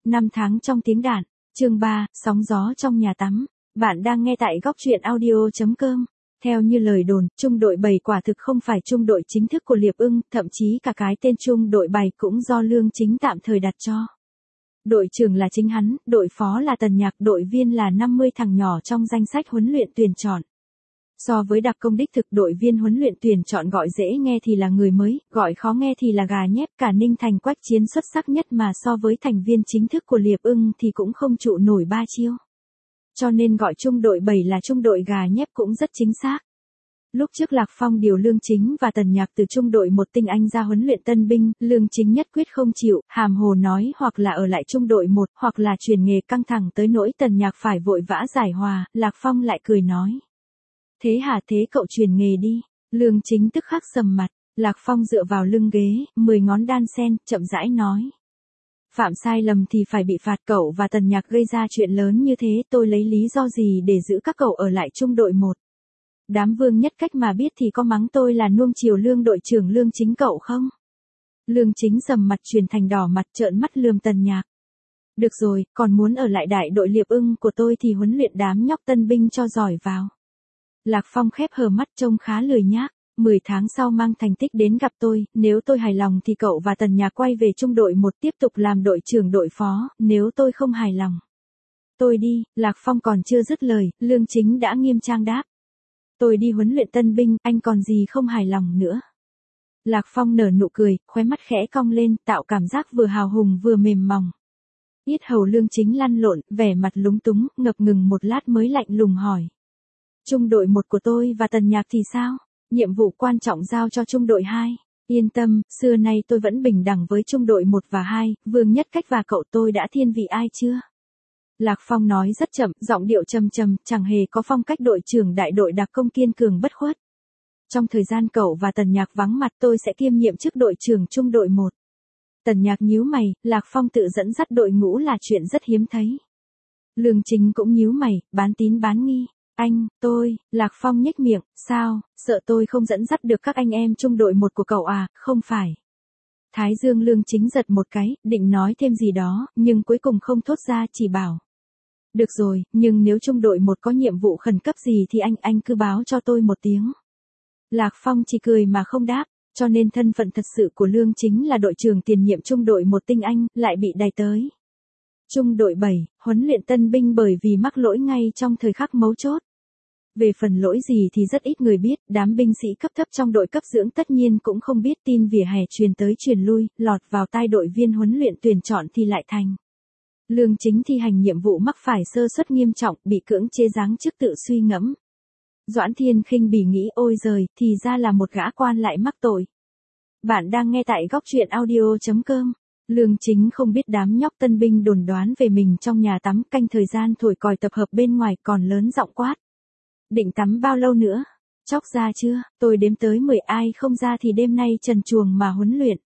Năm tháng trong tiếng đàn, chương 3, sóng gió trong nhà tắm. Bạn đang nghe tại góc truyện audio.com. Theo như lời đồn, trung đội 7 quả thực không phải trung đội chính thức của Liệp Ưng, thậm chí cả cái tên trung đội 7 cũng do Lương Chính tạm thời đặt cho. Đội trưởng là chính hắn, đội phó là Tần Nhạc, đội viên là 50 thằng nhỏ trong danh sách huấn luyện tuyển chọn. So với đặc công đích thực, đội viên huấn luyện tuyển chọn gọi dễ nghe thì là người mới, gọi khó nghe thì là gà nhép. Cả Ninh Thành Quách Chiến xuất sắc nhất mà so với thành viên chính thức của Liệp Ưng thì cũng không trụ nổi 3 chiêu. Cho nên gọi trung đội 7 là trung đội gà nhép cũng rất chính xác. Lúc trước Lạc Phong điều Lương Chính và Tần Nhạc từ trung đội 1 tinh anh ra huấn luyện tân binh, Lương Chính nhất quyết không chịu, hàm hồ nói hoặc là ở lại trung đội 1 hoặc là chuyển nghề, căng thẳng tới nỗi Tần Nhạc phải vội vã giải hòa. Lạc Phong lại cười nói: "Thế hả, thế cậu chuyển nghề đi." Lương Chính tức khắc sầm mặt. Lạc Phong dựa vào lưng ghế, 10 ngón đan sen, chậm rãi nói: "Phạm sai lầm thì phải bị phạt, cậu và Tần Nhạc gây ra chuyện lớn như thế, tôi lấy lý do gì để giữ các cậu ở lại trung đội 1? Đám Vương Nhất Cách mà biết thì có mắng tôi là nuông chiều Lương đội trưởng Lương Chính cậu không?" Lương Chính sầm mặt chuyển thành đỏ mặt, trợn mắt lườm Tần Nhạc. "Được rồi, còn muốn ở lại đại đội Liệp Ưng của tôi thì huấn luyện đám nhóc tân binh cho giỏi vào." Lạc Phong khép hờ mắt trông khá lười nhác. 10 tháng sau mang thành tích đến gặp tôi, nếu tôi hài lòng thì cậu và Tần Nhạc quay về trung đội 1 tiếp tục làm đội trưởng đội phó, nếu tôi không hài lòng, tôi đi. Lạc Phong còn chưa dứt lời, Lương Chính đã nghiêm trang đáp: "Tôi đi huấn luyện tân binh, anh còn gì không hài lòng nữa?" Lạc Phong nở nụ cười, khóe mắt khẽ cong lên, tạo cảm giác vừa hào hùng vừa mềm mỏng. Yết hầu Lương Chính lăn lộn, vẻ mặt lúng túng, ngập ngừng một lát mới lạnh lùng hỏi: "Trung đội 1 của tôi và Tần Nhạc thì sao? Nhiệm vụ quan trọng giao cho trung đội 2. Yên tâm, xưa nay tôi vẫn bình đẳng với trung đội 1 và 2, Vương Nhất Cách và cậu tôi đã thiên vị ai chưa?" Lạc Phong nói rất chậm, giọng điệu trầm trầm, chẳng hề có phong cách đội trưởng đại đội đặc công kiên cường bất khuất. "Trong thời gian cậu và Tần Nhạc vắng mặt, tôi sẽ kiêm nhiệm chức đội trưởng trung đội 1. Tần Nhạc nhíu mày, Lạc Phong tự dẫn dắt đội ngũ là chuyện rất hiếm thấy. Lương Chính cũng nhíu mày, bán tín bán nghi. Tôi, Lạc Phong nhếch miệng: "Sao, sợ tôi không dẫn dắt được các anh em trung đội 1 của cậu à?" "Không phải." Thái dương Lương Chính giật một cái, định nói thêm gì đó, nhưng cuối cùng không thốt ra, chỉ bảo: "Được rồi, nhưng nếu trung đội 1 có nhiệm vụ khẩn cấp gì thì anh cứ báo cho tôi một tiếng." Lạc Phong chỉ cười mà không đáp, cho nên thân phận thật sự của Lương Chính là đội trưởng tiền nhiệm trung đội 1 tinh anh, lại bị đày tới trung đội 7, huấn luyện tân binh bởi vì mắc lỗi ngay trong thời khắc mấu chốt. Về phần lỗi gì thì rất ít người biết, đám binh sĩ cấp thấp trong đội cấp dưỡng tất nhiên cũng không biết, tin vỉa hè truyền tới truyền lui, lọt vào tai đội viên huấn luyện tuyển chọn thì lại thành. Lương Chính thi hành nhiệm vụ mắc phải sơ suất nghiêm trọng, bị cưỡng chế giáng chức, tự suy ngẫm. Doãn Thiên khinh bỉ nghĩ: "Ôi giời, thì ra là một gã quan lại mắc tội." Bạn đang nghe tại góc truyện audio.com. Lương Chính không biết đám nhóc tân binh đồn đoán về mình trong nhà tắm, canh thời gian thổi còi tập hợp bên ngoài, còn lớn giọng quát: "Định tắm bao lâu nữa? Chóc ra chưa? Tôi đếm tới 10, ai không ra thì đêm nay trần truồng mà huấn luyện."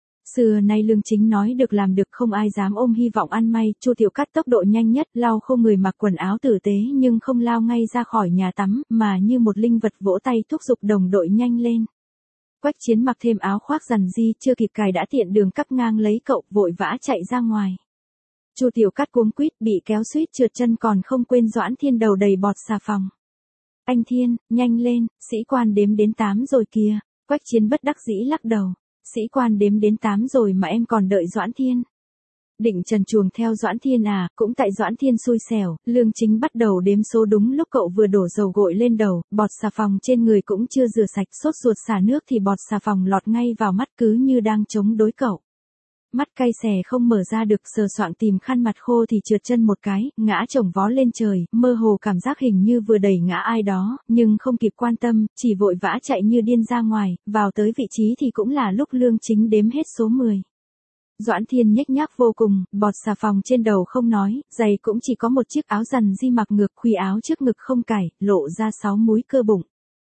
Xưa nay Lương Chính nói được làm được, không ai dám ôm hy vọng ăn may. Chu Tiểu Cát tốc độ nhanh nhất, lau khô người, mặc quần áo tử tế nhưng không lao ngay ra khỏi nhà tắm, mà như một linh vật vỗ tay thúc giục đồng đội nhanh lên. Quách Chiến mặc thêm áo khoác rằn ri, chưa kịp cài đã tiện đường cắt ngang lấy cậu, vội vã chạy ra ngoài. Chu Tiểu Cát cuống quýt, bị kéo suýt trượt chân, còn không quên Doãn Thiên đầu đầy bọt xà phòng: "Anh Thiên, nhanh lên, sĩ quan đếm đến 8 rồi kìa." Quách Chiến bất đắc dĩ lắc đầu: "Sĩ quan đếm đến 8 rồi mà em còn đợi Doãn Thiên." Định trần truồng theo Doãn Thiên à? Cũng tại Doãn Thiên xui xẻo, Lương Chính bắt đầu đếm số đúng lúc cậu vừa đổ dầu gội lên đầu, bọt xà phòng trên người cũng chưa rửa sạch, sốt ruột xả nước thì bọt xà phòng lọt ngay vào mắt, cứ như đang chống đối cậu. Mắt cay xè không mở ra được, sờ soạng tìm khăn mặt khô thì trượt chân một cái, ngã chồng vó lên trời, mơ hồ cảm giác hình như vừa đẩy ngã ai đó, nhưng không kịp quan tâm, chỉ vội vã chạy như điên ra ngoài. Vào tới vị trí thì cũng là lúc Lương Chính đếm hết số 10. Doãn Thiên nhếch nhác vô cùng, bọt xà phòng trên đầu không nói, giày cũng chỉ có một chiếc áo rằn ri mặc ngược, khuy áo trước ngực không cài, lộ ra 6 múi cơ bụng.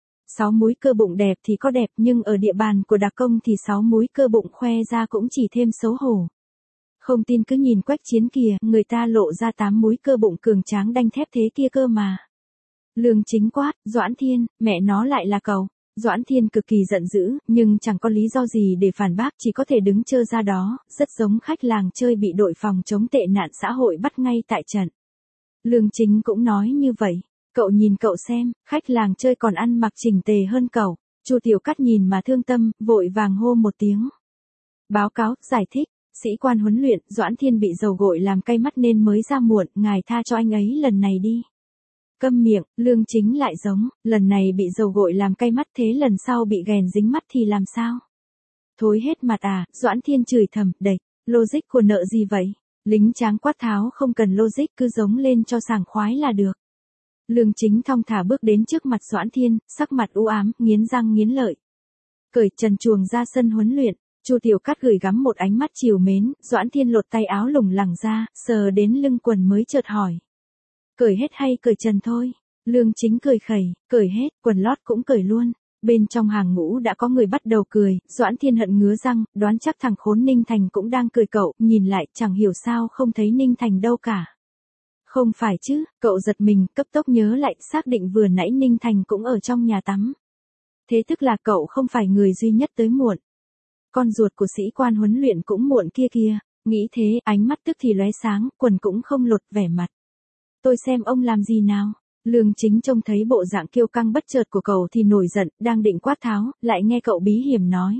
6 múi cơ bụng đẹp thì có đẹp, nhưng ở địa bàn của đặc công thì 6 múi cơ bụng khoe ra cũng chỉ thêm xấu hổ. Không tin cứ nhìn Quách Chiến kìa, người ta lộ ra 8 múi cơ bụng cường tráng đanh thép thế kia cơ mà. Lương Chính quát: "Doãn Thiên, mẹ nó lại là cậu." Doãn Thiên cực kỳ giận dữ, nhưng chẳng có lý do gì để phản bác, chỉ có thể đứng trơ ra đó, rất giống khách làng chơi bị đội phòng chống tệ nạn xã hội bắt ngay tại trận. Lương Chính cũng nói như vậy, cậu nhìn cậu xem, khách làng chơi còn ăn mặc chỉnh tề hơn cậu. Chu Tiểu Cát nhìn mà thương tâm, vội vàng hô một tiếng. Báo cáo, giải thích, sĩ quan huấn luyện, Doãn Thiên bị dầu gội làm cay mắt nên mới ra muộn, ngài tha cho anh ấy lần này đi. Câm miệng, Lương Chính lại giống, lần này bị dầu gội làm cay mắt thế lần sau bị ghèn dính mắt thì làm sao? Thối hết mặt à, Doãn Thiên chửi thầm, đệch, logic của nợ gì vậy? Lính tráng quát tháo không cần logic cứ giống lên cho sảng khoái là được. Lương Chính thong thả bước đến trước mặt Doãn Thiên, sắc mặt u ám, nghiến răng nghiến lợi. Cởi trần truồng ra sân huấn luyện, Chu Tiểu Cát gửi gắm một ánh mắt trìu mến, Doãn Thiên lột tay áo lủng lẳng ra, sờ đến lưng quần mới chợt hỏi. Cởi hết hay cởi trần thôi? Lương Chính cười khẩy, cởi hết, quần lót cũng cởi luôn. Bên trong hàng ngũ đã có người bắt đầu cười, Doãn Thiên hận ngứa răng, đoán chắc thằng khốn Ninh Thành cũng đang cười cậu, nhìn lại chẳng hiểu sao không thấy Ninh Thành đâu cả. Không phải chứ, cậu giật mình, cấp tốc nhớ lại, xác định vừa nãy Ninh Thành cũng ở trong nhà tắm. Thế tức là cậu không phải người duy nhất tới muộn. Con ruột của sĩ quan huấn luyện cũng muộn kia kìa, nghĩ thế, ánh mắt tức thì lóe sáng, quần cũng không lột, vẻ mặt. Tôi xem ông làm gì nào? Lương Chính trông thấy bộ dạng kiêu căng bất chợt của cậu thì nổi giận, đang định quát tháo, lại nghe cậu bí hiểm nói.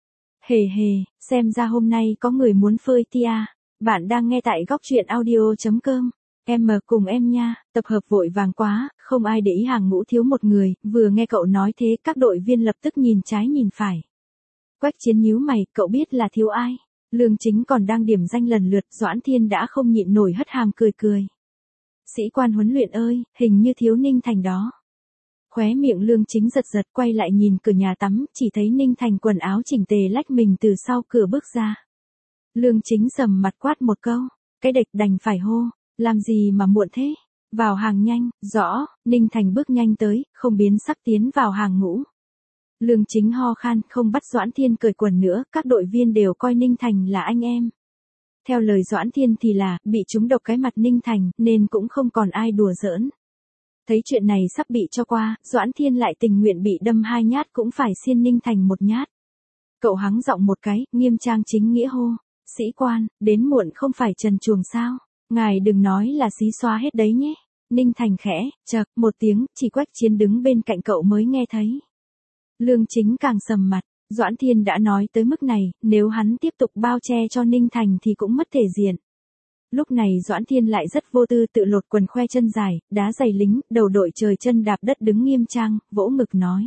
Hề hề, xem ra hôm nay có người muốn phơi tia. Bạn đang nghe tại góc truyện audio.com. Em mở cùng em nha, tập hợp vội vàng quá, không ai để ý hàng ngũ thiếu một người, vừa nghe cậu nói thế các đội viên lập tức nhìn trái nhìn phải. Quách Chiến nhíu mày, cậu biết là thiếu ai? Lương Chính còn đang điểm danh lần lượt, Doãn Thiên đã không nhịn nổi hất hàm cười cười. Sĩ quan huấn luyện ơi, hình như thiếu Ninh Thành đó. Khóe miệng Lương Chính giật giật quay lại nhìn cửa nhà tắm, chỉ thấy Ninh Thành quần áo chỉnh tề lách mình từ sau cửa bước ra. Lương Chính sầm mặt quát một câu, cái địch đành phải hô, làm gì mà muộn thế? Vào hàng nhanh, rõ, Ninh Thành bước nhanh tới, không biến sắc tiến vào hàng ngũ. Lương Chính ho khan, không bắt Doãn Thiên cởi quần nữa, các đội viên đều coi Ninh Thành là anh em. Theo lời Doãn Thiên thì là, bị trúng độc cái mặt Ninh Thành, nên cũng không còn ai đùa giỡn. Thấy chuyện này sắp bị cho qua, Doãn Thiên lại tình nguyện bị đâm 2 nhát cũng phải xiên Ninh Thành 1 nhát. Cậu hắng giọng một cái, nghiêm trang chính nghĩa hô. Sĩ quan, đến muộn không phải trần truồng sao? Ngài đừng nói là xí xoa hết đấy nhé. Ninh Thành khẽ, chậc, một tiếng, chỉ Quách Chiến đứng bên cạnh cậu mới nghe thấy. Lương Chính càng sầm mặt. Doãn Thiên đã nói tới mức này, nếu hắn tiếp tục bao che cho Ninh Thành thì cũng mất thể diện. Lúc này Doãn Thiên lại rất vô tư tự lột quần khoe chân dài, đá giày lính, đầu đội trời chân đạp đất đứng nghiêm trang, vỗ ngực nói.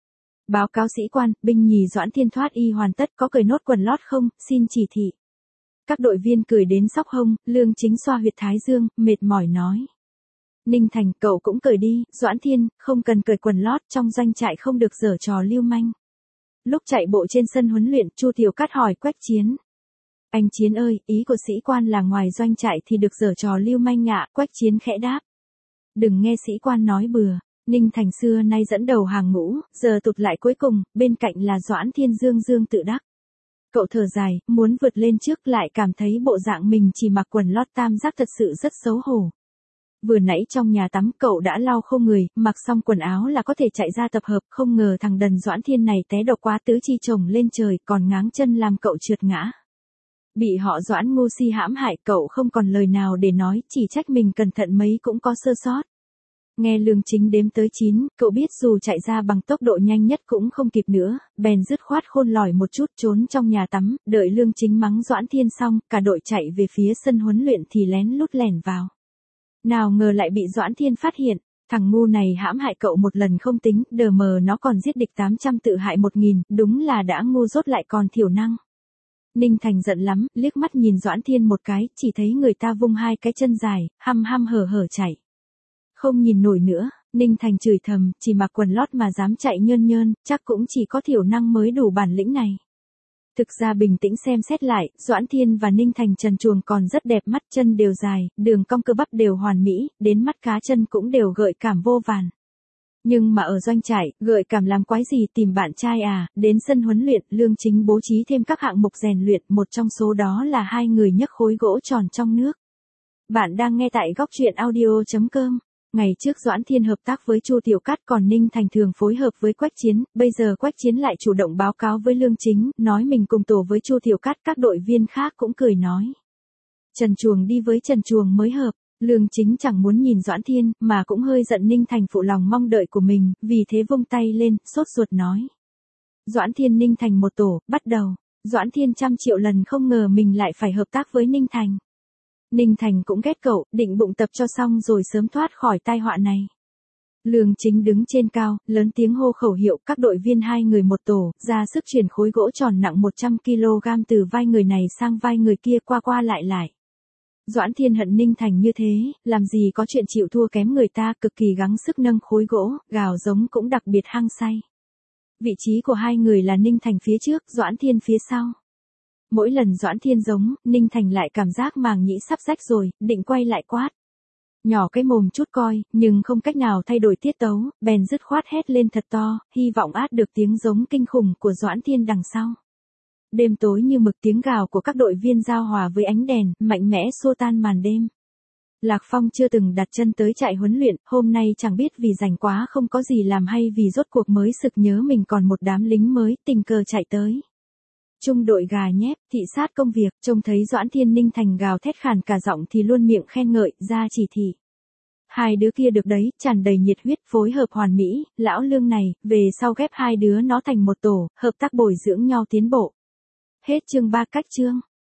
Báo cáo sĩ quan, binh nhì Doãn Thiên thoát y hoàn tất, có cởi nốt quần lót không, xin chỉ thị. Các đội viên cười đến sóc hông, Lương Chính xoa huyệt thái dương, mệt mỏi nói. Ninh Thành, cậu cũng cởi đi, Doãn Thiên, không cần cởi quần lót, trong doanh trại không được giở trò lưu manh. Lúc chạy bộ trên sân huấn luyện, Chu Tiểu Cát hỏi Quách Chiến. Anh Chiến ơi, ý của sĩ quan là ngoài doanh trại thì được giở trò lưu manh ạ, Quách Chiến khẽ đáp. Đừng nghe sĩ quan nói bừa, Ninh Thành xưa nay dẫn đầu hàng ngũ, giờ tụt lại cuối cùng, bên cạnh là Doãn Thiên dương tự đắc. Cậu thở dài, muốn vượt lên trước lại cảm thấy bộ dạng mình chỉ mặc quần lót tam giác thật sự rất xấu hổ. Vừa nãy trong nhà tắm cậu đã lau khô người, mặc xong quần áo là có thể chạy ra tập hợp, không ngờ thằng đần Doãn Thiên này té độc quá tứ chi chồng lên trời, còn ngáng chân làm cậu trượt ngã. Bị họ Doãn ngu si hãm hại, cậu không còn lời nào để nói, chỉ trách mình cẩn thận mấy cũng có sơ sót. Nghe Lương Chính đếm tới 9, cậu biết dù chạy ra bằng tốc độ nhanh nhất cũng không kịp nữa, bèn dứt khoát khôn lỏi một chút trốn trong nhà tắm, đợi Lương Chính mắng Doãn Thiên xong, cả đội chạy về phía sân huấn luyện thì lén lút lẻn vào. Nào ngờ lại bị Doãn Thiên phát hiện, thằng ngu này hãm hại cậu một lần không tính, đờ mờ nó còn giết địch 800 tự hại 1000, đúng là đã ngu dốt lại còn thiểu năng. Ninh Thành giận lắm, liếc mắt nhìn Doãn Thiên một cái, chỉ thấy người ta vung 2 cái chân dài, hăm hăm hở hở chạy. Không nhìn nổi nữa, Ninh Thành chửi thầm, chỉ mặc quần lót mà dám chạy nhơn nhơn, chắc cũng chỉ có thiểu năng mới đủ bản lĩnh này. Thực ra bình tĩnh xem xét lại, Doãn Thiên và Ninh Thành trần truồng còn rất đẹp mắt, chân đều dài, đường cong cơ bắp đều hoàn mỹ, đến mắt cá chân cũng đều gợi cảm vô vàn. Nhưng mà ở doanh trại, gợi cảm làm quái gì tìm bạn trai à, đến sân huấn luyện, Lương Chính bố trí thêm các hạng mục rèn luyện, một trong số đó là 2 người nhấc khối gỗ tròn trong nước. Bạn đang nghe tại góc truyện audio.com. Ngày trước Doãn Thiên hợp tác với Chu Tiểu Cát, còn Ninh Thành thường phối hợp với Quách Chiến, bây giờ Quách Chiến lại chủ động báo cáo với Lương Chính, nói mình cùng tổ với Chu Tiểu Cát, các đội viên khác cũng cười nói. Trần Truồng đi với Trần Truồng mới hợp. Lương Chính chẳng muốn nhìn Doãn Thiên, mà cũng hơi giận Ninh Thành phụ lòng mong đợi của mình, vì thế vung tay lên, sốt ruột nói. Doãn Thiên Ninh Thành một tổ, bắt đầu. Doãn Thiên trăm triệu lần không ngờ mình lại phải hợp tác với Ninh Thành. Ninh Thành cũng ghét cậu, định bụng tập cho xong rồi sớm thoát khỏi tai họa này. Lương Chính đứng trên cao, lớn tiếng hô khẩu hiệu, các đội viên 2 người một tổ, ra sức chuyển khối gỗ tròn nặng 100 kg từ vai người này sang vai người kia, qua qua lại lại. Doãn Thiên hận Ninh Thành như thế, làm gì có chuyện chịu thua kém người ta, cực kỳ gắng sức nâng khối gỗ, gào giống cũng đặc biệt hăng say. Vị trí của 2 người là Ninh Thành phía trước, Doãn Thiên phía sau. Mỗi lần Doãn Thiên giống, Ninh Thành lại cảm giác màng nhĩ sắp rách rồi, định quay lại quát. Nhỏ cái mồm chút coi, nhưng không cách nào thay đổi tiết tấu, bèn dứt khoát hét lên thật to, hy vọng át được tiếng giống kinh khủng của Doãn Thiên đằng sau. Đêm tối như mực, tiếng gào của các đội viên giao hòa với ánh đèn, mạnh mẽ xua tan màn đêm. Lạc Phong chưa từng đặt chân tới trại huấn luyện, hôm nay chẳng biết vì rảnh quá không có gì làm hay vì rốt cuộc mới sực nhớ mình còn một đám lính mới, tình cờ chạy tới. Trung đội gà nhép, thị sát công việc, trông thấy Doãn Thiên Ninh Thành gào thét khàn cả giọng thì luôn miệng khen ngợi, ra chỉ thị. 2 đứa kia được đấy, tràn đầy nhiệt huyết, phối hợp hoàn mỹ, lão Lương này, về sau ghép 2 đứa nó thành một tổ, hợp tác bồi dưỡng nhau tiến bộ. Hết chương 3 cách chương.